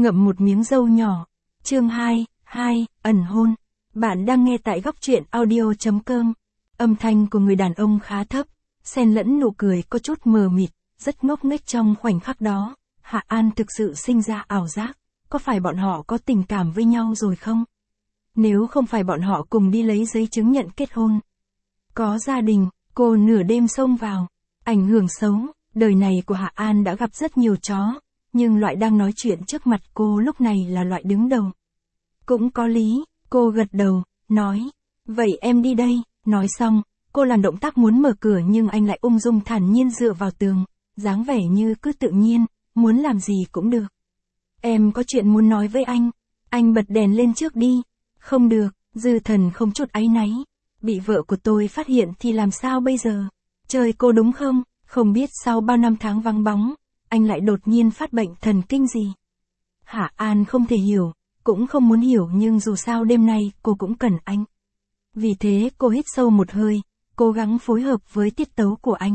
ngậm một miếng dâu nhỏ. Chương 2, ẩn hôn. Bạn đang nghe tại góc truyện audio.com. Âm thanh của người đàn ông khá thấp, xen lẫn nụ cười có chút mờ mịt, rất ngốc nghếch trong khoảnh khắc đó. Hạ An thực sự sinh ra ảo giác, có phải bọn họ có tình cảm với nhau rồi không? Nếu không phải bọn họ cùng đi lấy giấy chứng nhận kết hôn, có gia đình, cô nửa đêm xông vào, ảnh hưởng xấu. Đời này của Hạ An đã gặp rất nhiều chó, nhưng loại đang nói chuyện trước mặt cô lúc này là loại đứng đầu. Cũng có lý, cô gật đầu, nói, vậy em đi đây. Nói xong, cô làm động tác muốn mở cửa nhưng anh lại ung dung thản nhiên dựa vào tường, dáng vẻ như cứ tự nhiên, muốn làm gì cũng được. Em có chuyện muốn nói với anh bật đèn lên trước đi. Không được, Dư Thần không chút áy náy. Bị vợ của tôi phát hiện thì làm sao bây giờ? Chơi cô đúng không? Không biết sau bao năm tháng vắng bóng, anh lại đột nhiên phát bệnh thần kinh gì. Hạ An không thể hiểu, cũng không muốn hiểu nhưng dù sao đêm nay cô cũng cần anh. Vì thế cô hít sâu một hơi, cố gắng phối hợp với tiết tấu của anh.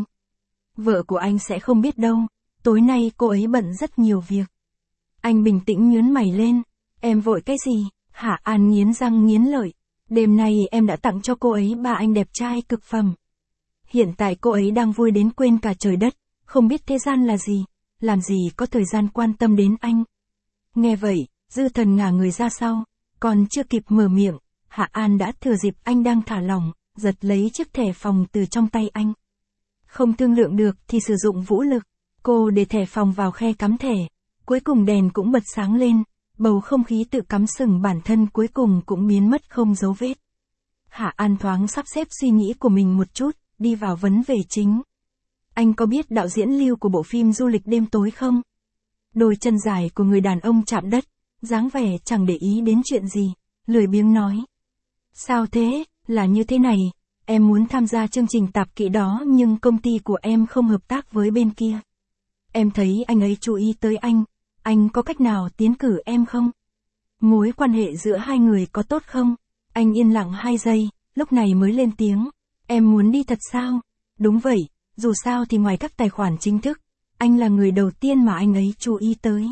Vợ của anh sẽ không biết đâu, tối nay cô ấy bận rất nhiều việc. Anh bình tĩnh nhướng mày lên, em vội cái gì? Hạ An nghiến răng nghiến lợi, đêm nay em đã tặng cho cô ấy ba anh đẹp trai cực phẩm. Hiện tại cô ấy đang vui đến quên cả trời đất, không biết thế gian là gì, làm gì có thời gian quan tâm đến anh. Nghe vậy, Dư Thần ngả người ra sau, còn chưa kịp mở miệng, Hạ An đã thừa dịp anh đang thả lỏng, giật lấy chiếc thẻ phòng từ trong tay anh. Không thương lượng được thì sử dụng vũ lực, cô để thẻ phòng vào khe cắm thẻ, cuối cùng đèn cũng bật sáng lên, bầu không khí tự cắm sừng bản thân cuối cùng cũng biến mất không dấu vết. Hạ An thoáng sắp xếp suy nghĩ của mình một chút, đi vào vấn đề chính. Anh có biết đạo diễn Lưu của bộ phim Du lịch đêm tối không? Đôi chân dài của người đàn ông chạm đất, dáng vẻ chẳng để ý đến chuyện gì, lười biếng nói. Sao thế, là như thế này, em muốn tham gia chương trình tạp kỹ đó nhưng công ty của em không hợp tác với bên kia. Em thấy anh ấy chú ý tới anh có cách nào tiến cử em không? Mối quan hệ giữa hai người có tốt không? Anh yên lặng 2 giây, lúc này mới lên tiếng. Em muốn đi thật sao? Đúng vậy, dù sao thì ngoài các tài khoản chính thức, anh là người đầu tiên mà anh ấy chú ý tới.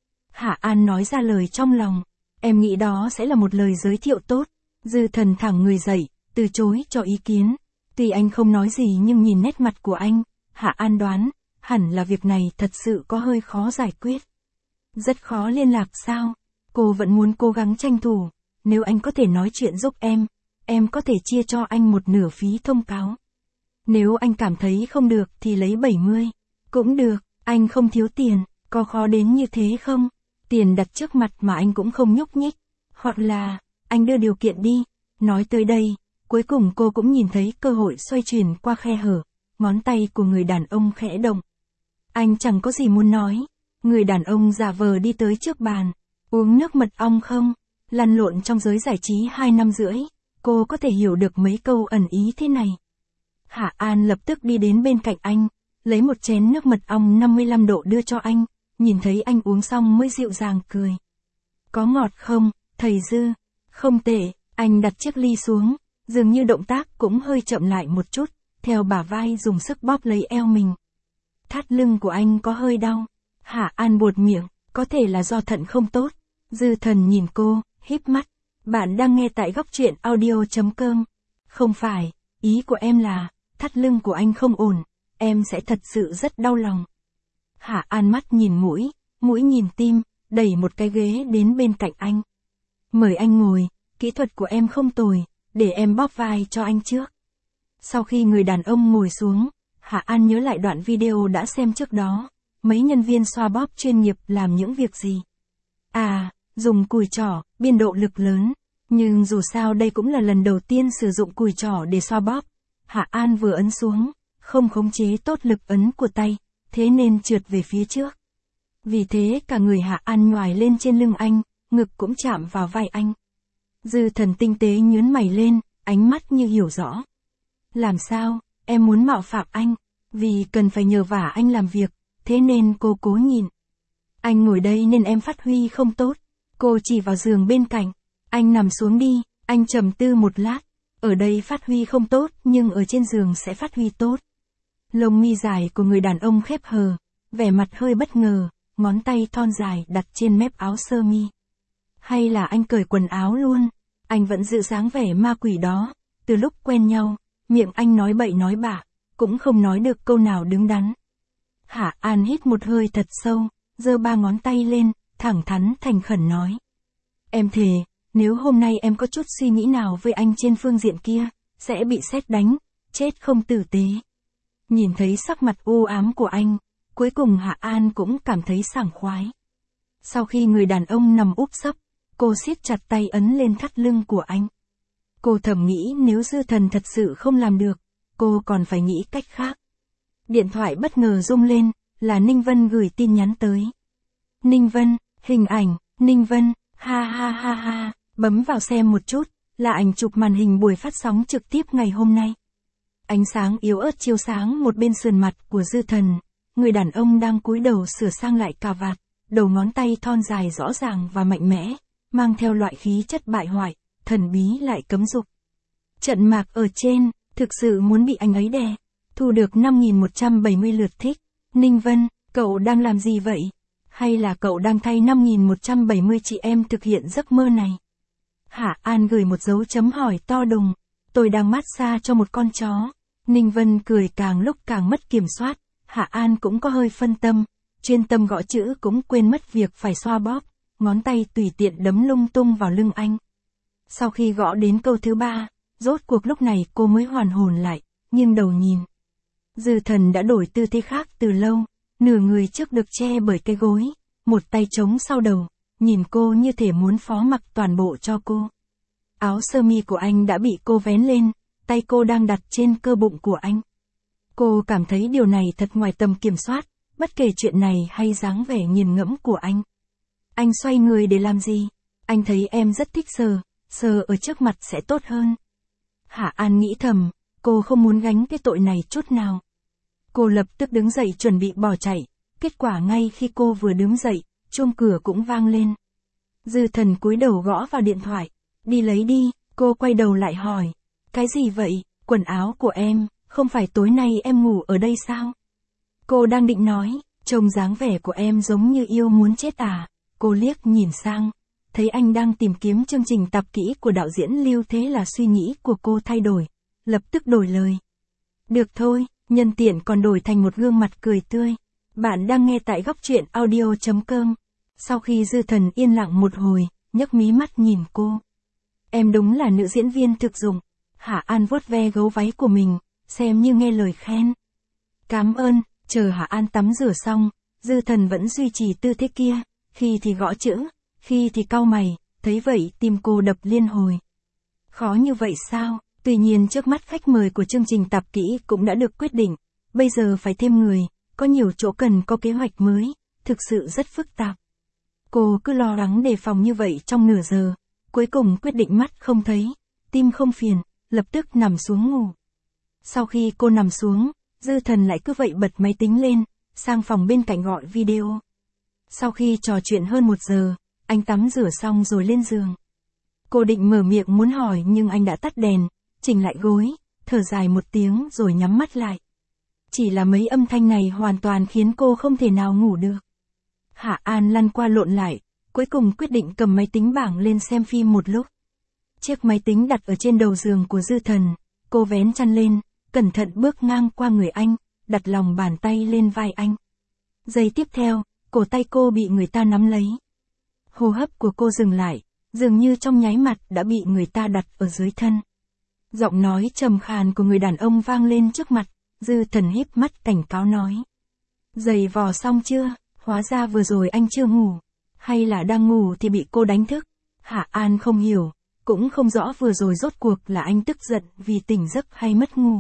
Hạ An nói ra lời trong lòng, em nghĩ đó sẽ là một lời giới thiệu tốt. Dư Thần thẳng người dậy, từ chối cho ý kiến. Tuy anh không nói gì nhưng nhìn nét mặt của anh, Hạ An đoán, hẳn là việc này thật sự có hơi khó giải quyết. Rất khó liên lạc sao? Cô vẫn muốn cố gắng tranh thủ, nếu anh có thể nói chuyện giúp em có thể chia cho anh một nửa phí thông cáo. Nếu anh cảm thấy không được thì lấy 70. Cũng được, anh không thiếu tiền, có khó đến như thế không? Tiền đặt trước mặt mà anh cũng không nhúc nhích. Hoặc là, anh đưa điều kiện đi. Nói tới đây, cuối cùng cô cũng nhìn thấy cơ hội xoay chuyển qua khe hở, ngón tay của người đàn ông khẽ động. Anh chẳng có gì muốn nói. Người đàn ông giả vờ đi tới trước bàn. Uống nước mật ong không? Lăn lộn trong giới giải trí 2 năm rưỡi, cô có thể hiểu được mấy câu ẩn ý thế này. Hạ An lập tức đi đến bên cạnh anh, lấy một chén nước mật ong 55 độ đưa cho anh, nhìn thấy anh uống xong mới dịu dàng cười. Có ngọt không, thầy Dư? Không tệ, anh đặt chiếc ly xuống, dường như động tác cũng hơi chậm lại một chút, theo bả vai dùng sức bóp lấy eo mình. Thắt lưng của anh có hơi đau. Hạ An buột miệng, có thể là do thận không tốt. Dư Thần nhìn cô, híp mắt. Bạn đang nghe tại góc truyện audio.com. Không phải, ý của em là, thắt lưng của anh không ổn, em sẽ thật sự rất đau lòng. Hạ An mắt nhìn mũi nhìn tim, đẩy một cái ghế đến bên cạnh anh. Mời anh ngồi, kỹ thuật của em không tồi, để em bóp vai cho anh trước. Sau khi người đàn ông ngồi xuống, Hạ An nhớ lại đoạn video đã xem trước đó. Mấy nhân viên xoa bóp chuyên nghiệp làm những việc gì? Dùng cùi trỏ, biên độ lực lớn. Nhưng dù sao đây cũng là lần đầu tiên sử dụng cùi trỏ để xoa bóp. Hạ An vừa ấn xuống, không khống chế tốt lực ấn của tay, thế nên trượt về phía trước. Vì thế cả người Hạ An nhoài lên trên lưng anh, ngực cũng chạm vào vai anh. Dư Thần tinh tế nhướng mày lên, ánh mắt như hiểu rõ. Làm sao, em muốn mạo phạm anh? Vì cần phải nhờ vả anh làm việc, thế nên cô cố nhịn. Anh ngồi đây nên em phát huy không tốt. Cô chỉ vào giường bên cạnh. Anh nằm xuống đi, anh trầm tư một lát. Ở đây phát huy không tốt nhưng ở trên giường sẽ phát huy tốt. Lông mi dài của người đàn ông khép hờ, vẻ mặt hơi bất ngờ, ngón tay thon dài đặt trên mép áo sơ mi. Hay là anh cởi quần áo luôn? Anh vẫn giữ dáng vẻ ma quỷ đó, từ lúc quen nhau, miệng anh nói bậy nói bạ, cũng không nói được câu nào đứng đắn. Hạ An hít một hơi thật sâu, giơ 3 ngón tay lên, thẳng thắn thành khẩn nói. Em thề, nếu hôm nay em có chút suy nghĩ nào với anh trên phương diện kia, sẽ bị sét đánh, chết không tử tế. Nhìn thấy sắc mặt u ám của anh, cuối cùng Hạ An cũng cảm thấy sảng khoái. Sau khi người đàn ông nằm úp sấp, cô siết chặt tay ấn lên thắt lưng của anh. Cô thầm nghĩ nếu Dư Thần thật sự không làm được, cô còn phải nghĩ cách khác. Điện thoại bất ngờ rung lên, là Ninh Vân gửi tin nhắn tới. Ninh Vân, hình ảnh, Ninh Vân, ha ha ha ha, bấm vào xem một chút, là ảnh chụp màn hình buổi phát sóng trực tiếp ngày hôm nay. Ánh sáng yếu ớt chiếu sáng một bên sườn mặt của Dư Thần, người đàn ông đang cúi đầu sửa sang lại cà vạt, đầu ngón tay thon dài rõ ràng và mạnh mẽ, mang theo loại khí chất bại hoại, thần bí lại cấm dục. Trận mạc ở trên, thực sự muốn bị anh ấy đè, thu được 5.170 lượt thích. Ninh Vân, cậu đang làm gì vậy? Hay là cậu đang thay 5.170 chị em thực hiện giấc mơ này? Hạ An gửi một dấu chấm hỏi to đùng. Tôi đang massage cho một con chó. Ninh Vân cười càng lúc càng mất kiểm soát. Hạ An cũng có hơi phân tâm, chuyên tâm gõ chữ cũng quên mất việc phải xoa bóp, ngón tay tùy tiện đấm lung tung vào lưng anh. Sau khi gõ đến câu thứ 3, rốt cuộc lúc này cô mới hoàn hồn lại, nghiêng đầu nhìn. Dư Thần đã đổi tư thế khác từ lâu, nửa người trước được che bởi cái gối, một tay trống sau đầu, nhìn cô như thể muốn phó mặc toàn bộ cho cô. Áo sơ mi của anh đã bị cô vén lên, tay cô đang đặt trên cơ bụng của anh. Cô cảm thấy điều này thật ngoài tầm kiểm soát, bất kể chuyện này hay dáng vẻ nghiền ngẫm của anh. Anh xoay người để làm gì? Anh thấy em rất thích sờ ở trước mặt sẽ tốt hơn. Hạ An nghĩ thầm, cô không muốn gánh cái tội này chút nào. Cô lập tức đứng dậy chuẩn bị bỏ chạy, kết quả ngay khi cô vừa đứng dậy, chuông cửa cũng vang lên. Dư Thần cúi đầu gõ vào điện thoại, đi lấy đi, cô quay đầu lại hỏi, cái gì vậy, quần áo của em, không phải tối nay em ngủ ở đây sao? Cô đang định nói, trông dáng vẻ của em giống như yêu muốn chết à, cô liếc nhìn sang, thấy anh đang tìm kiếm chương trình tạp kỹ của đạo diễn Lưu, thế là suy nghĩ của cô thay đổi, lập tức đổi lời. Được thôi, nhân tiện còn đổi thành một gương mặt cười tươi. Bạn đang nghe tại góc truyện audio.com. Sau khi Dư Thần yên lặng một hồi, nhấc mí mắt nhìn cô. Em đúng là nữ diễn viên thực dụng. Hạ An vuốt ve gấu váy của mình, xem như nghe lời khen. Cảm ơn. Chờ Hạ An tắm rửa xong, Dư Thần vẫn duy trì tư thế kia, khi thì gõ chữ, khi thì cau mày, thấy vậy tim cô đập liên hồi. Khó như vậy sao? Tuy nhiên trước mắt khách mời của chương trình tạp kỹ cũng đã được quyết định, bây giờ phải thêm người, có nhiều chỗ cần có kế hoạch mới, thực sự rất phức tạp. Cô cứ lo lắng đề phòng như vậy trong nửa giờ, cuối cùng quyết định mắt không thấy, tim không phiền, lập tức nằm xuống ngủ. Sau khi cô nằm xuống, Dư Thần lại cứ vậy bật máy tính lên, sang phòng bên cạnh gọi video. Sau khi trò chuyện hơn 1 giờ, anh tắm rửa xong rồi lên giường. Cô định mở miệng muốn hỏi nhưng anh đã tắt đèn, chỉnh lại gối, thở dài một tiếng rồi nhắm mắt lại. Chỉ là mấy âm thanh này hoàn toàn khiến cô không thể nào ngủ được. Hạ An lăn qua lộn lại, cuối cùng quyết định cầm máy tính bảng lên xem phim một lúc. Chiếc máy tính đặt ở trên đầu giường của Dư Thần, cô vén chăn lên, cẩn thận bước ngang qua người anh, đặt lòng bàn tay lên vai anh. Giây tiếp theo, cổ tay cô bị người ta nắm lấy. Hô hấp của cô dừng lại, dường như trong nháy mắt đã bị người ta đặt ở dưới thân. Giọng nói trầm khàn của người đàn ông vang lên trước mặt, Dư Thần híp mắt cảnh cáo nói. Giày vò xong chưa? Hóa ra vừa rồi anh chưa ngủ. Hay là đang ngủ thì bị cô đánh thức? Hạ An không hiểu, cũng không rõ vừa rồi rốt cuộc là anh tức giận vì tỉnh giấc hay mất ngủ.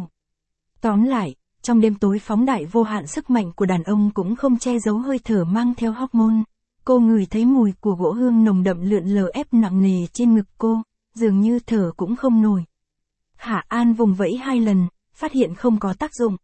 Tóm lại, trong đêm tối phóng đại vô hạn sức mạnh của đàn ông cũng không che giấu hơi thở mang theo hormone. Cô ngửi thấy mùi của gỗ hương nồng đậm lượn lờ ép nặng nề trên ngực cô, dường như thở cũng không nổi. Hạ An vùng vẫy 2 lần, phát hiện không có tác dụng.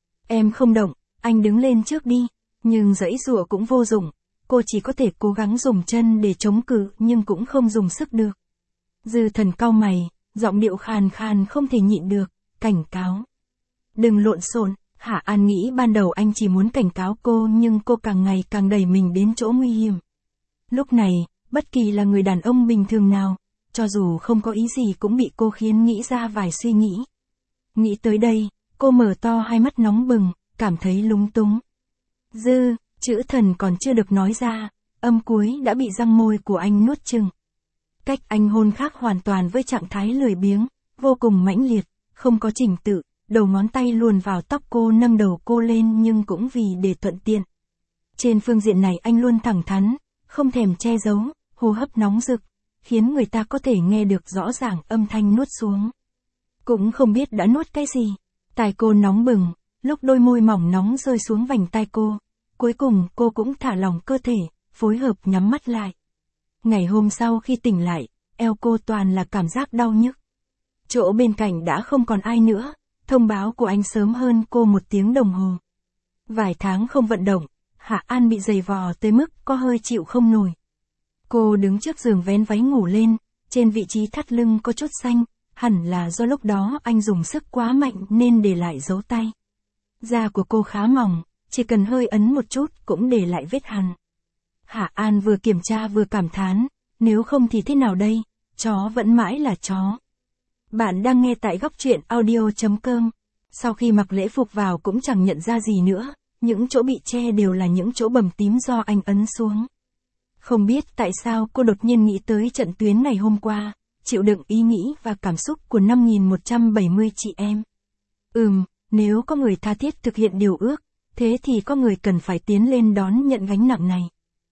Em không động, anh đứng lên trước đi. Nhưng giãy giụa cũng vô dụng, cô chỉ có thể cố gắng dùng chân để chống cự nhưng cũng không dùng sức được. Dư Thần cau mày, giọng điệu khàn khàn không thể nhịn được, cảnh cáo. Đừng lộn xộn. Hạ An nghĩ ban đầu anh chỉ muốn cảnh cáo cô nhưng cô càng ngày càng đẩy mình đến chỗ nguy hiểm. Lúc này, bất kỳ là người đàn ông bình thường nào, cho dù không có ý gì cũng bị cô khiến nghĩ ra vài suy nghĩ. Nghĩ tới đây, cô mở to hai mắt nóng bừng, cảm thấy lúng túng. Chữ thần còn chưa được nói ra, âm cuối đã bị răng môi của anh nuốt chừng. Cách anh hôn khác hoàn toàn với trạng thái lười biếng, vô cùng mãnh liệt, không có trình tự, đầu ngón tay luồn vào tóc cô nâng đầu cô lên nhưng cũng vì để thuận tiện. Trên phương diện này anh luôn thẳng thắn, không thèm che giấu, hô hấp nóng rực, khiến người ta có thể nghe được rõ ràng âm thanh nuốt xuống. Cũng không biết đã nuốt cái gì, tai cô nóng bừng, lúc đôi môi mỏng nóng rơi xuống vành tai cô. Cuối cùng cô cũng thả lỏng cơ thể, phối hợp nhắm mắt lại. Ngày hôm sau khi tỉnh lại, eo cô toàn là cảm giác đau nhức. Chỗ bên cạnh đã không còn ai nữa, thông báo của anh sớm hơn cô 1 tiếng đồng hồ. Vài tháng không vận động, Hạ An bị dày vò tới mức có hơi chịu không nổi. Cô đứng trước giường vén váy ngủ lên, trên vị trí thắt lưng có chút xanh, hẳn là do lúc đó anh dùng sức quá mạnh nên để lại dấu tay. Da của cô khá mỏng, chỉ cần hơi ấn một chút cũng để lại vết hằn. Hạ An vừa kiểm tra vừa cảm thán, nếu không thì thế nào đây, chó vẫn mãi là chó. Bạn đang nghe tại góc truyện audio.com. Sau khi mặc lễ phục vào cũng chẳng nhận ra gì nữa, những chỗ bị che đều là những chỗ bầm tím do anh ấn xuống. Không biết tại sao cô đột nhiên nghĩ tới trận tuyến ngày hôm qua, chịu đựng ý nghĩ và cảm xúc của 5.170 chị em. Nếu có người tha thiết thực hiện điều ước, thế thì có người cần phải tiến lên đón nhận gánh nặng này.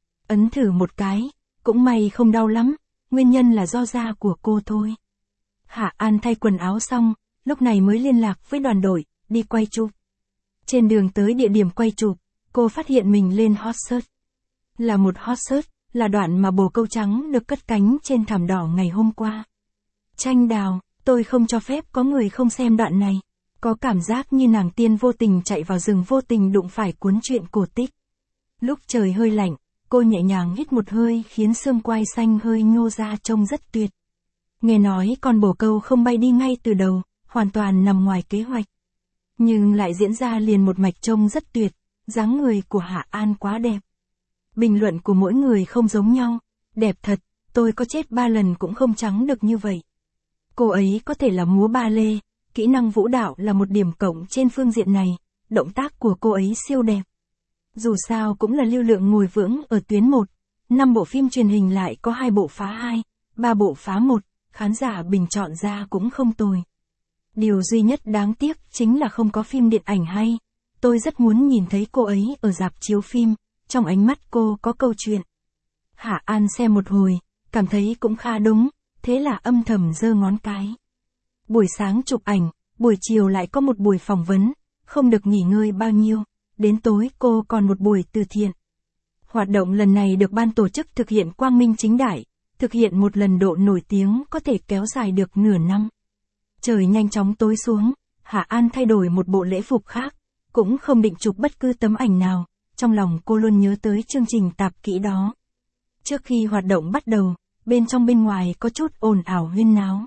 Ấn thử một cái, cũng may không đau lắm, nguyên nhân là do da của cô thôi. Hạ An thay quần áo xong, lúc này mới liên lạc với đoàn đội, đi quay chụp. Trên đường tới địa điểm quay chụp, cô phát hiện mình lên hot search. Là một hot search, là đoạn mà bồ câu trắng được cất cánh trên thảm đỏ ngày hôm qua. Tranh đào, tôi không cho phép có người không xem đoạn này. Có cảm giác như nàng tiên vô tình chạy vào rừng vô tình đụng phải cuốn truyện cổ tích. Lúc trời hơi lạnh, cô nhẹ nhàng hít một hơi khiến xương quai xanh hơi nhô ra trông rất tuyệt. Nghe nói con bồ câu không bay đi ngay từ đầu, hoàn toàn nằm ngoài kế hoạch. Nhưng lại diễn ra liền một mạch trông rất tuyệt, dáng người của Hạ An quá đẹp. Bình luận của mỗi người không giống nhau, đẹp thật, tôi có chết 3 lần cũng không trắng được như vậy. Cô ấy có thể là múa ba lê, kỹ năng vũ đạo là một điểm cộng trên phương diện này, động tác của cô ấy siêu đẹp. Dù sao cũng là lưu lượng ngồi vững ở tuyến 1, 5 bộ phim truyền hình lại có 2 bộ phá 2, 3 bộ phá 1, khán giả bình chọn ra cũng không tồi. Điều duy nhất đáng tiếc chính là không có phim điện ảnh hay. Tôi rất muốn nhìn thấy cô ấy ở rạp chiếu phim, trong ánh mắt cô có câu chuyện. Hạ An xem một hồi, cảm thấy cũng khá đúng, thế là âm thầm giơ ngón cái. Buổi sáng chụp ảnh, buổi chiều lại có một buổi phỏng vấn, không được nghỉ ngơi bao nhiêu, đến tối cô còn một buổi từ thiện. Hoạt động lần này được ban tổ chức thực hiện quang minh chính đại, thực hiện một lần độ nổi tiếng có thể kéo dài được nửa năm. Trời nhanh chóng tối xuống, Hạ An thay đổi một bộ lễ phục khác, cũng không định chụp bất cứ tấm ảnh nào, trong lòng cô luôn nhớ tới chương trình tạp kỹ đó. Trước khi hoạt động bắt đầu, bên trong bên ngoài có chút ồn ào huyên náo.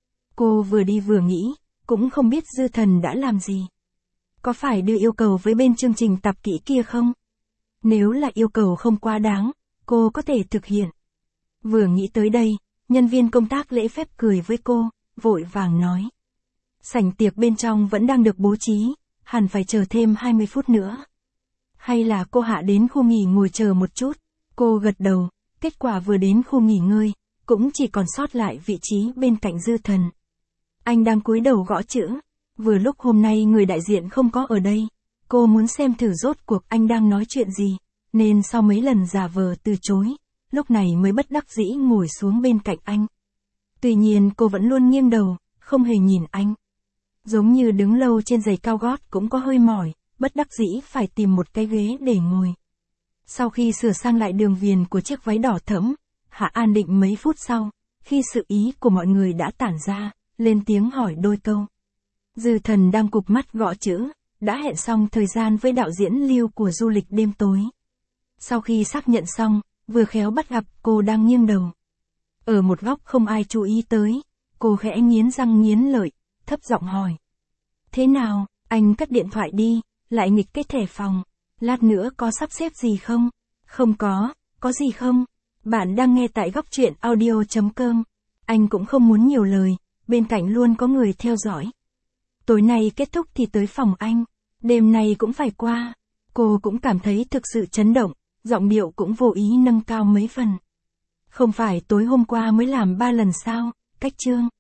Cô vừa đi vừa nghĩ, cũng không biết Dư Thần đã làm gì. Có phải đưa yêu cầu với bên chương trình tạp kỹ kia không? Nếu là yêu cầu không quá đáng, cô có thể thực hiện. Vừa nghĩ tới đây, nhân viên công tác lễ phép cười với cô, vội vàng nói. Sảnh tiệc bên trong vẫn đang được bố trí, hẳn phải chờ thêm 20 phút nữa. Hay là cô Hạ đến khu nghỉ ngồi chờ một chút? Cô gật đầu, kết quả vừa đến khu nghỉ ngơi, cũng chỉ còn sót lại vị trí bên cạnh Dư Thần. Anh đang cúi đầu gõ chữ, vừa lúc hôm nay người đại diện không có ở đây, cô muốn xem thử rốt cuộc anh đang nói chuyện gì, nên sau mấy lần giả vờ từ chối, lúc này mới bất đắc dĩ ngồi xuống bên cạnh anh. Tuy nhiên cô vẫn luôn nghiêng đầu, không hề nhìn anh. Giống như đứng lâu trên giày cao gót cũng có hơi mỏi, bất đắc dĩ phải tìm một cái ghế để ngồi. Sau khi sửa sang lại đường viền của chiếc váy đỏ thẫm, Hạ An định mấy phút sau, khi sự ý của mọi người đã tản ra, lên tiếng hỏi đôi câu. Dư Thần đang cụp mắt gõ chữ, đã hẹn xong thời gian với đạo diễn Lưu của du lịch đêm tối. Sau khi xác nhận xong, vừa khéo bắt gặp cô đang nghiêng đầu. Ở một góc không ai chú ý tới, cô khẽ nghiến răng nghiến lợi, thấp giọng hỏi. Thế nào, anh cất điện thoại đi, lại nghịch cái thẻ phòng. Lát nữa có sắp xếp gì không? Không có gì không? Bạn đang nghe tại góc truyện audio.com. Anh cũng không muốn nhiều lời, bên cạnh luôn có người theo dõi. Tối nay kết thúc thì tới phòng anh, đêm nay cũng phải qua. Cô cũng cảm thấy thực sự chấn động, giọng điệu cũng vô ý nâng cao mấy phần. Không phải tối hôm qua mới làm 3 lần sao, cách Trương.